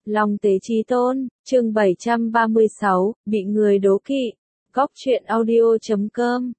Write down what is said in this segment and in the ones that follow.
Long tế chí tôn, chương 736, bị người đố kỵ. Góc truyện audio.com.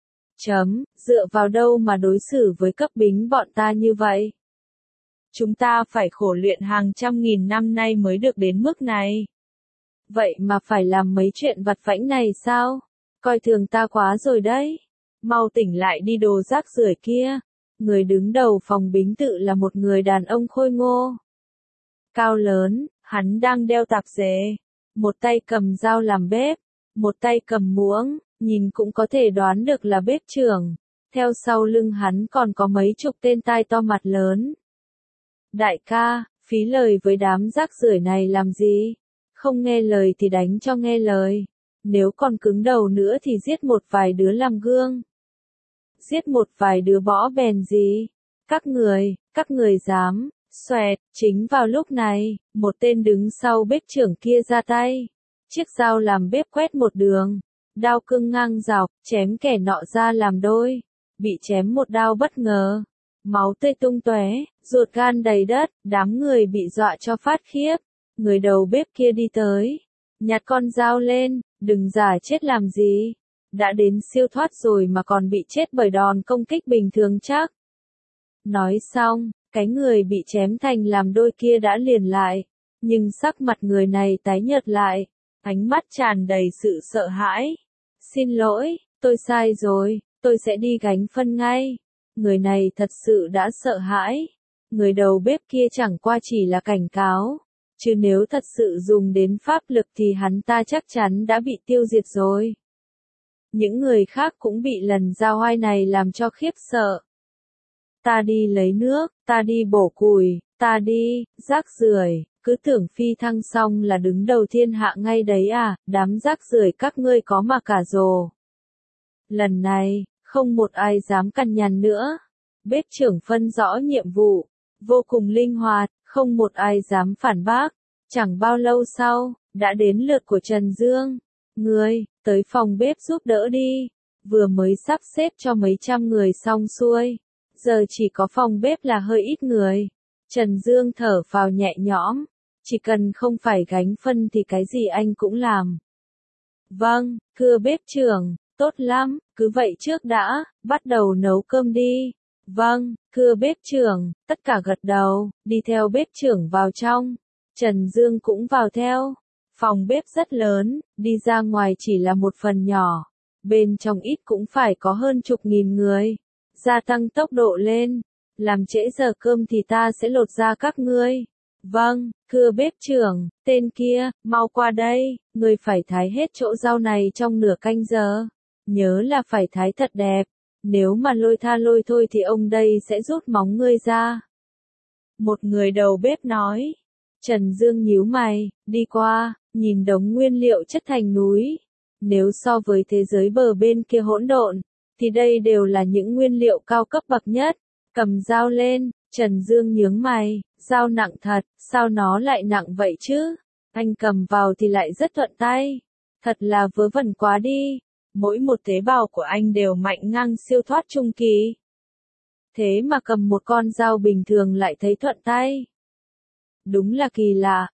Dựa vào đâu mà đối xử với cấp bính bọn ta như vậy? Chúng ta phải khổ luyện hàng trăm nghìn năm nay mới được đến mức này. Vậy mà phải làm mấy chuyện vặt vãnh này sao? Coi thường ta quá rồi đấy. Mau tỉnh lại đi đồ rác rưởi kia. Người đứng đầu phòng bính tự là một người đàn ông khôi ngô. Cao lớn, hắn đang đeo tạp dề. Một tay cầm dao làm bếp, một tay cầm muỗng, nhìn cũng có thể đoán được là bếp trưởng. Theo sau lưng hắn còn có mấy chục tên tai to mặt lớn. Đại ca, phí lời với đám rác rưởi này làm gì? Không nghe lời thì đánh cho nghe lời. Nếu còn cứng đầu nữa thì giết một vài đứa làm gương. Giết một vài đứa bỏ bèn gì? Các người dám, xoẹt, chính vào lúc này, một tên đứng sau bếp trưởng kia ra tay. Chiếc dao làm bếp quét một đường. Đao cưng ngang dọc, chém kẻ nọ ra làm đôi. Bị chém một đao bất ngờ. Máu tươi tung tóe, ruột gan đầy đất, đám người bị dọa cho phát khiếp. Người đầu bếp kia đi tới. Nhặt con dao lên, đừng giả chết làm gì. Đã đến siêu thoát rồi mà còn bị chết bởi đòn công kích bình thường chắc. Nói xong, cái người bị chém thành làm đôi kia đã liền lại. Nhưng sắc mặt người này tái nhợt lại. Ánh mắt tràn đầy sự sợ hãi. Xin lỗi, tôi sai rồi, tôi sẽ đi gánh phân ngay. Người này thật sự đã sợ hãi. Người đầu bếp kia chẳng qua chỉ là cảnh cáo. Chứ nếu thật sự dùng đến pháp lực thì hắn ta chắc chắn đã bị tiêu diệt rồi. Những người khác cũng bị lần giao oai này làm cho khiếp sợ. Ta đi lấy nước, ta đi bổ củi, ta đi, rác rưởi, cứ tưởng phi thăng xong là đứng đầu thiên hạ ngay đấy à, đám rác rưởi các ngươi có mà cả rồ. Lần này, không một ai dám cằn nhằn nữa. Bếp trưởng phân rõ nhiệm vụ, vô cùng linh hoạt, không một ai dám phản bác. Chẳng bao lâu sau, đã đến lượt của Trần Dương. Ngươi, tới phòng bếp giúp đỡ đi. Vừa mới sắp xếp cho mấy trăm người xong xuôi. Giờ chỉ có phòng bếp là hơi ít người. Trần Dương thở phào nhẹ nhõm. Chỉ cần không phải gánh phân thì cái gì anh cũng làm. Vâng, thưa bếp trưởng, tốt lắm, cứ vậy trước đã, bắt đầu nấu cơm đi. Vâng, thưa bếp trưởng, tất cả gật đầu, đi theo bếp trưởng vào trong. Trần Dương cũng vào theo. Phòng bếp rất lớn, đi ra ngoài chỉ là một phần nhỏ. Bên trong ít cũng phải có hơn chục nghìn người. Gia tăng tốc độ lên. Làm trễ giờ cơm thì ta sẽ lột da các ngươi. Vâng, thưa bếp trưởng, tên kia, mau qua đây, ngươi phải thái hết chỗ rau này trong nửa canh giờ. Nhớ là phải thái thật đẹp. Nếu mà lôi thôi thì ông đây sẽ rút móng ngươi ra. Một người đầu bếp nói. Trần Dương nhíu mày, đi qua, nhìn đống nguyên liệu chất thành núi. Nếu so với thế giới bờ bên kia hỗn độn, thì đây đều là những nguyên liệu cao cấp bậc nhất. Cầm dao lên, Trần Dương nhướng mày, dao nặng thật, sao nó lại nặng vậy chứ? Anh cầm vào thì lại rất thuận tay. Thật là vớ vẩn quá đi. Mỗi một tế bào của anh đều mạnh ngang siêu thoát trung kỳ. Thế mà cầm một con dao bình thường lại thấy thuận tay. Đúng là kỳ lạ,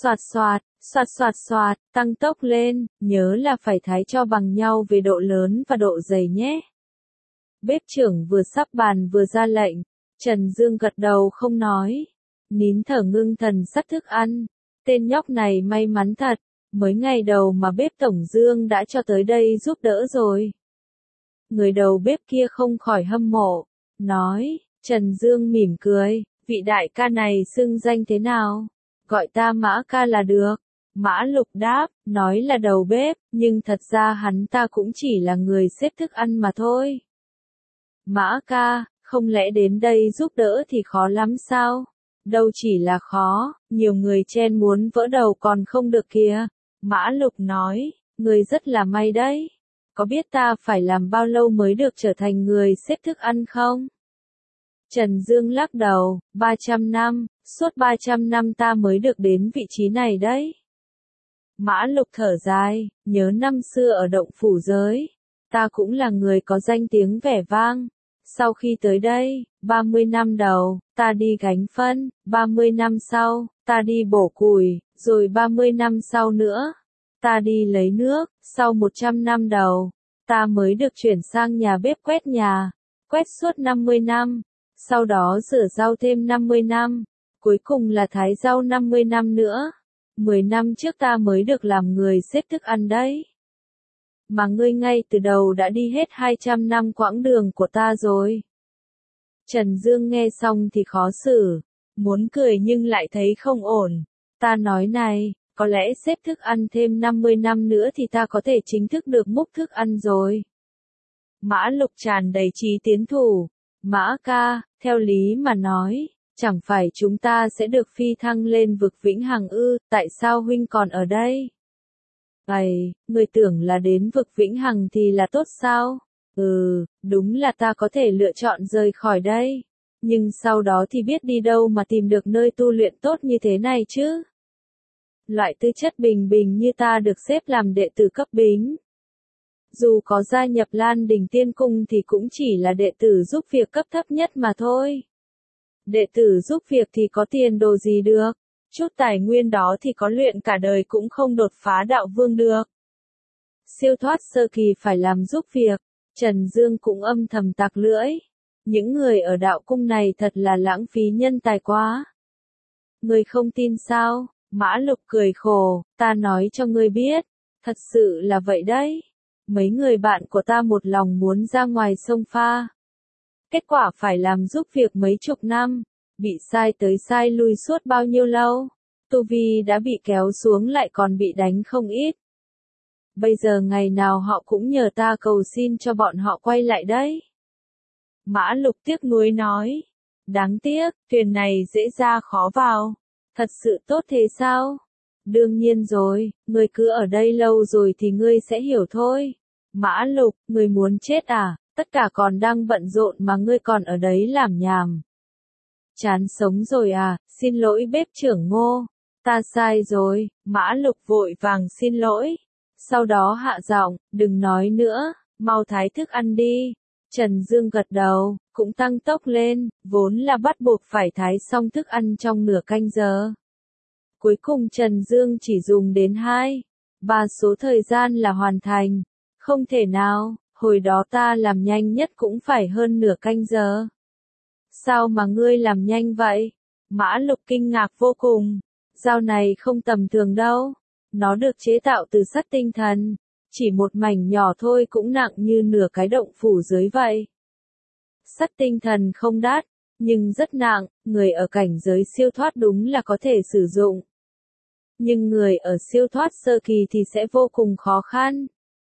xoạt, tăng tốc lên, nhớ là phải thái cho bằng nhau về độ lớn và độ dày nhé. Bếp trưởng vừa sắp bàn vừa ra lệnh, Trần Dương gật đầu không nói. Nín thở ngưng thần sắt thức ăn, tên nhóc này may mắn thật, mới ngày đầu mà bếp tổng Dương đã cho tới đây giúp đỡ rồi. Người đầu bếp kia không khỏi hâm mộ, nói, Trần Dương mỉm cười. Vị đại ca này xưng danh thế nào? Gọi ta Mã ca là được. Mã Lục đáp, nói là đầu bếp, nhưng thật ra hắn ta cũng chỉ là người xếp thức ăn mà thôi. Mã ca, không lẽ đến đây giúp đỡ thì khó lắm sao? Đâu chỉ là khó, nhiều người chen muốn vỡ đầu còn không được kìa. Mã Lục nói, người rất là may đấy. Có biết ta phải làm bao lâu mới được trở thành người xếp thức ăn không? Trần Dương lắc đầu, 300 năm, suốt 300 năm ta mới được đến vị trí này đấy. Mã Lục thở dài, nhớ năm xưa ở động phủ giới, ta cũng là người có danh tiếng vẻ vang. Sau khi tới đây, 30 năm đầu, ta đi gánh phân, 30 năm sau, ta đi bổ củi, Rồi 30 năm sau nữa, ta đi lấy nước, sau 100 năm đầu, ta mới được chuyển sang nhà bếp quét nhà, quét suốt 50 năm, sau đó rửa rau thêm 50 năm, cuối cùng là thái rau 50 năm nữa. 10 năm trước ta mới được làm người xếp thức ăn đấy. Mà ngươi ngay từ đầu đã đi hết 200 năm quãng đường của ta rồi. Trần Dương nghe xong thì khó xử, muốn cười nhưng lại thấy không ổn. Ta nói này, có lẽ xếp thức ăn thêm 50 năm nữa thì ta có thể chính thức được múc thức ăn rồi. Mã Lục tràn đầy chí tiến thủ. Mã ca, theo lý mà nói, chẳng phải chúng ta sẽ được phi thăng lên vực vĩnh hằng ư, tại sao huynh còn ở đây? Ây, người tưởng là đến vực vĩnh hằng thì là tốt sao? Đúng là ta có thể lựa chọn rời khỏi đây. Nhưng sau đó thì biết đi đâu mà tìm được nơi tu luyện tốt như thế này chứ? Loại tư chất bình bình như ta được xếp làm đệ tử cấp bính. Dù có gia nhập Lan Đình Tiên Cung thì cũng chỉ là đệ tử giúp việc cấp thấp nhất mà thôi. Đệ tử giúp việc thì có tiền đồ gì được, chút tài nguyên đó thì có luyện cả đời cũng không đột phá đạo vương được. Siêu thoát sơ kỳ phải làm giúp việc, Trần Dương cũng âm thầm tặc lưỡi. Những người ở đạo cung này thật là lãng phí nhân tài quá. Ngươi không tin sao? Mã Lục cười khổ, ta nói cho ngươi biết, thật sự là vậy đấy. Mấy người bạn của ta một lòng muốn ra ngoài sông pha. Kết quả phải làm giúp việc mấy chục năm, bị sai tới sai lui suốt bao nhiêu lâu. Tu vi đã bị kéo xuống lại còn bị đánh không ít. Bây giờ ngày nào họ cũng nhờ ta cầu xin cho bọn họ quay lại đấy. Mã Lục tiếc nuối nói. Đáng tiếc, thuyền này dễ ra khó vào. Thật sự tốt thế sao? Đương nhiên rồi, ngươi cứ ở đây lâu rồi thì ngươi sẽ hiểu thôi. Mã Lục, ngươi muốn chết à? Tất cả còn đang bận rộn mà ngươi còn ở đấy làm nhảm. Chán sống rồi à? Xin lỗi bếp trưởng Ngô. Ta sai rồi. Mã Lục vội vàng xin lỗi. Sau đó hạ giọng, đừng nói nữa, mau thái thức ăn đi. Trần Dương gật đầu, cũng tăng tốc lên, vốn là bắt buộc phải thái xong thức ăn trong nửa canh giờ. Cuối cùng Trần Dương chỉ dùng đến 2-3 số thời gian là hoàn thành. Không thể nào, hồi đó ta làm nhanh nhất cũng phải hơn nửa canh giờ. Sao mà ngươi làm nhanh vậy? Mã Lục kinh ngạc vô cùng. Dao này không tầm thường đâu. Nó được chế tạo từ sắt tinh thần. Chỉ một mảnh nhỏ thôi cũng nặng như nửa cái động phủ dưới vậy. Sắt tinh thần không đắt, nhưng rất nặng, người ở cảnh giới siêu thoát đúng là có thể sử dụng. Nhưng người ở siêu thoát sơ kỳ thì sẽ vô cùng khó khăn.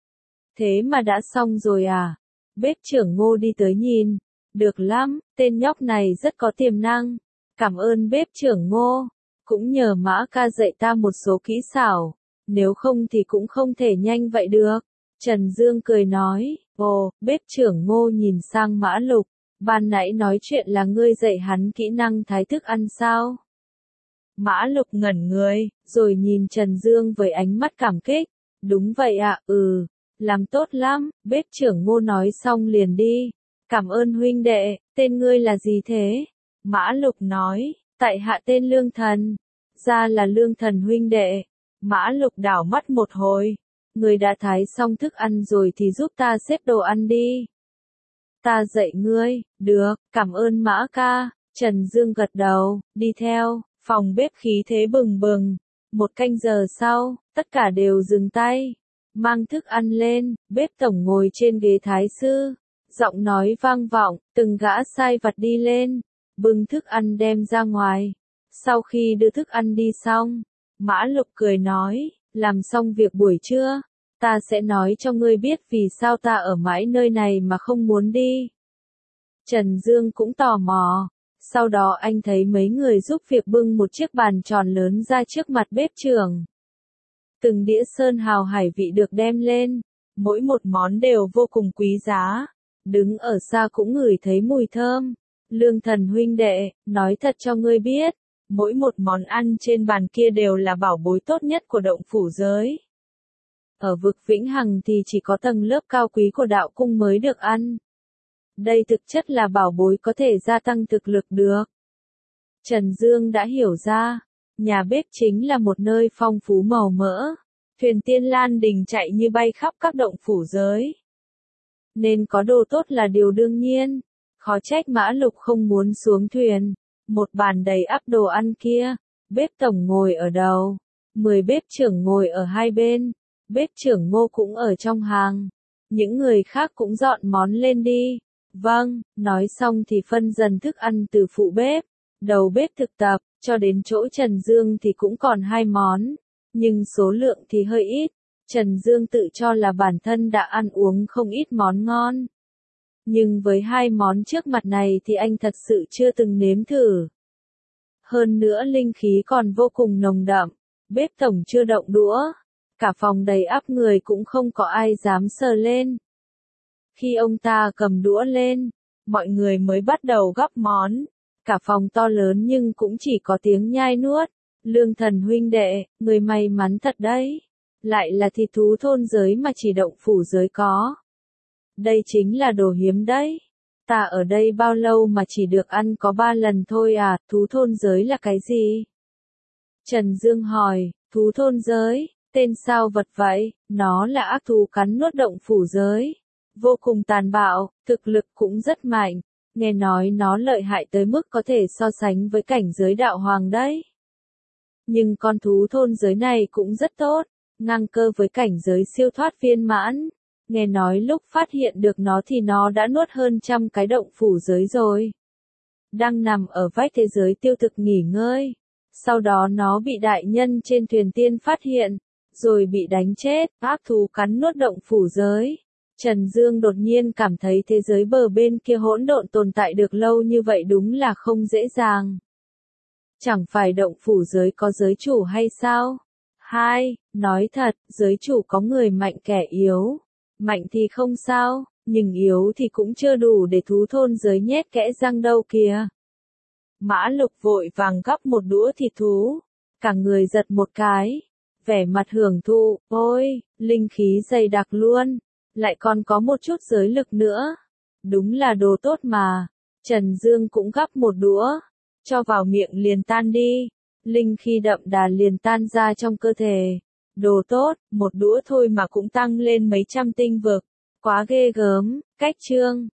Thế mà đã xong rồi à? Bếp trưởng Ngô đi tới nhìn. Được lắm, tên nhóc này rất có tiềm năng. Cảm ơn bếp trưởng Ngô. Cũng nhờ Mã ca dạy ta một số kỹ xảo. Nếu không thì cũng không thể nhanh vậy được. Trần Dương cười nói. Ồ, bếp trưởng Ngô nhìn sang Mã Lục. Ban nãy nói chuyện là ngươi dạy hắn kỹ năng thái thức ăn sao? Mã Lục ngẩn người, rồi nhìn Trần Dương với ánh mắt cảm kích. Đúng vậy ạ, làm tốt lắm, bếp trưởng Ngô nói xong liền đi. Cảm ơn huynh đệ, tên ngươi là gì thế? Mã Lục nói, tại hạ tên Lương Thần. Ra là Lương Thần huynh đệ. Mã Lục đảo mắt một hồi. Ngươi đã thái xong thức ăn rồi thì giúp ta xếp đồ ăn đi. Ta dạy ngươi, được, cảm ơn Mã ca. Trần Dương gật đầu, đi theo, phòng bếp khí thế bừng bừng. Một canh giờ sau, tất cả đều dừng tay. Mang thức ăn lên, bếp tổng ngồi trên ghế thái sư. Giọng nói vang vọng, từng gã sai vặt đi lên. Bưng thức ăn đem ra ngoài. Sau khi đưa thức ăn đi xong, Mã Lục cười nói, làm xong việc buổi trưa. Ta sẽ nói cho ngươi biết vì sao ta ở mãi nơi này mà không muốn đi. Trần Dương cũng tò mò. Sau đó anh thấy mấy người giúp việc bưng một chiếc bàn tròn lớn ra trước mặt bếp trưởng. Từng đĩa sơn hào hải vị được đem lên. Mỗi một món đều vô cùng quý giá. Đứng ở xa cũng ngửi thấy mùi thơm. Lương Thần huynh đệ, nói thật cho ngươi biết. Mỗi một món ăn trên bàn kia đều là bảo bối tốt nhất của động phủ giới. Ở vực Vĩnh Hằng thì chỉ có tầng lớp cao quý của đạo cung mới được ăn. Đây thực chất là bảo bối có thể gia tăng thực lực được. Trần Dương đã hiểu ra, Nhà bếp chính là một nơi phong phú màu mỡ. Thuyền Tiên Lan Đình chạy như bay khắp các động phủ giới. Nên có đồ tốt là điều đương nhiên. Khó trách Mã Lục không muốn xuống thuyền. Một bàn đầy ắp đồ ăn kia. Bếp tổng ngồi ở đầu. 10 bếp trưởng ngồi ở hai bên. Bếp trưởng Ngô cũng ở trong hàng. Những người khác cũng dọn món lên đi. Vâng, nói xong thì phân dần thức ăn từ phụ bếp, đầu bếp thực tập, cho đến chỗ Trần Dương thì cũng còn 2 món. Nhưng số lượng thì hơi ít. Trần Dương tự cho là bản thân đã ăn uống không ít món ngon. Nhưng với 2 món trước mặt này thì anh thật sự chưa từng nếm thử. Hơn nữa linh khí còn vô cùng nồng đậm. Bếp tổng chưa động đũa. Cả phòng đầy ắp người cũng không có ai dám sờ lên. Khi ông ta cầm đũa lên, mọi người mới bắt đầu gắp món. Cả phòng to lớn nhưng cũng chỉ có tiếng nhai nuốt. Lương Thần huynh đệ, người may mắn thật đấy. Lại là thịt thú thôn giới mà chỉ động phủ giới có. Đây chính là đồ hiếm đấy. Ta ở đây bao lâu mà chỉ được ăn có 3 lần thôi à, thú thôn giới là cái gì? Trần Dương hỏi, thú thôn giới, tên sao vật vậy, nó là ác thú cắn nuốt động phủ giới. Vô cùng tàn bạo, thực lực cũng rất mạnh. Nghe nói nó lợi hại tới mức có thể so sánh với cảnh giới đạo hoàng đấy. Nhưng con thú thôn giới này cũng rất tốt, ngang cơ với cảnh giới siêu thoát viên mãn. Nghe nói lúc phát hiện được nó thì nó đã nuốt hơn 100 cái động phủ giới rồi. Đang nằm ở vách thế giới tiêu thực nghỉ ngơi. Sau đó nó bị đại nhân trên thuyền tiên phát hiện, rồi bị đánh chết, ác thú cắn nuốt động phủ giới. Trần Dương đột nhiên cảm thấy thế giới bờ bên kia hỗn độn tồn tại được lâu như vậy đúng là không dễ dàng. Chẳng phải động phủ giới có giới chủ hay sao? 2. Nói thật, giới chủ có người mạnh kẻ yếu. Mạnh thì không sao, nhưng yếu thì cũng chưa đủ để thú thôn giới nhét kẽ răng đâu kìa. Mã Lục vội vàng gắp một đũa thịt thú. Cả người giật một cái. Vẻ mặt hưởng thụ, ôi, linh khí dày đặc luôn. Lại còn có một chút giới lực nữa. Đúng là đồ tốt mà. Trần Dương cũng gắp một đũa. Cho vào miệng liền tan đi. Linh khí đậm đà liền tan ra trong cơ thể. Đồ tốt, một đũa thôi mà cũng tăng lên mấy trăm tinh vực. Quá ghê gớm, cách chương.